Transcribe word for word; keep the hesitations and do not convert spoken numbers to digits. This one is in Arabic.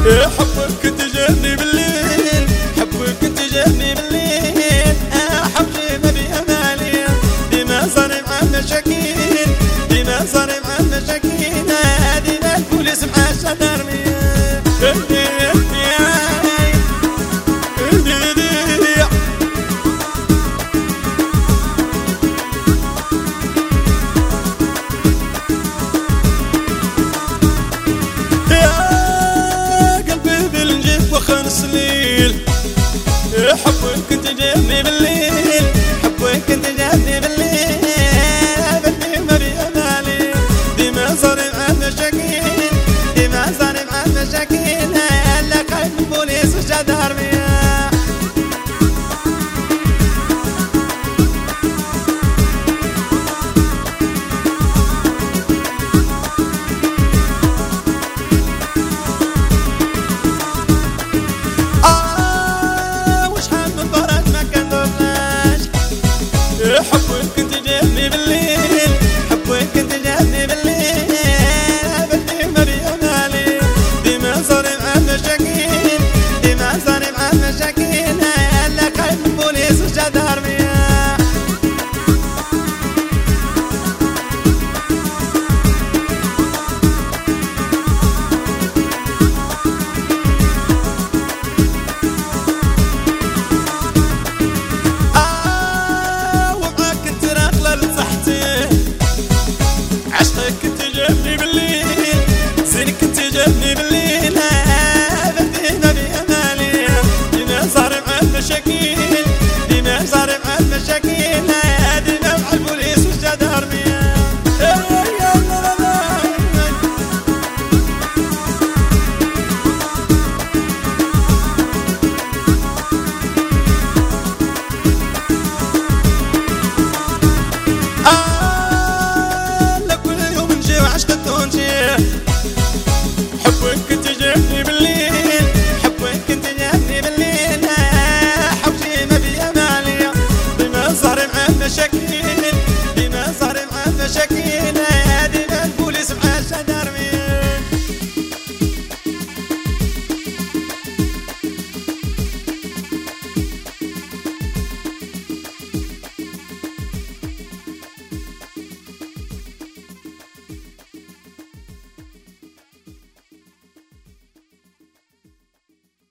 حبك انت جاني بالليل، حبك انت جاني بالليل، حبي ما بأمالي ديما صاري مع المشاكين، ديما صاري مع المشاكين، ديما البوليس مع الجدارمية. حبك انت جاني بالليل، حبك انت جاني بالليل، بدي ما بأمالي ديما صاري مع المشاكين، ديما صاري مع المشاكين، لا خايف من البوليس والجدارمية. حبك انت جاني بالليل، حبك انت جاني بالليل، بدي ما بأمالي ديما صاري مع المشاكين، ديما صاري مع المشاكين، لا خايف من البوليس والجدارمية. عشقك انت جابني بالليل، زينك انت جابني بالليل، بدي ما بأمالي ديما صاري مع المشاكين، ديما صاري مع المشاكين، ديما مع البوليس والجدارمية. حبك انت جاني بالليل، حبك انت جاني بالليل، حبي ما بأمالي ديما صاري مع المشاكين، ديما صاري مع المشاكين،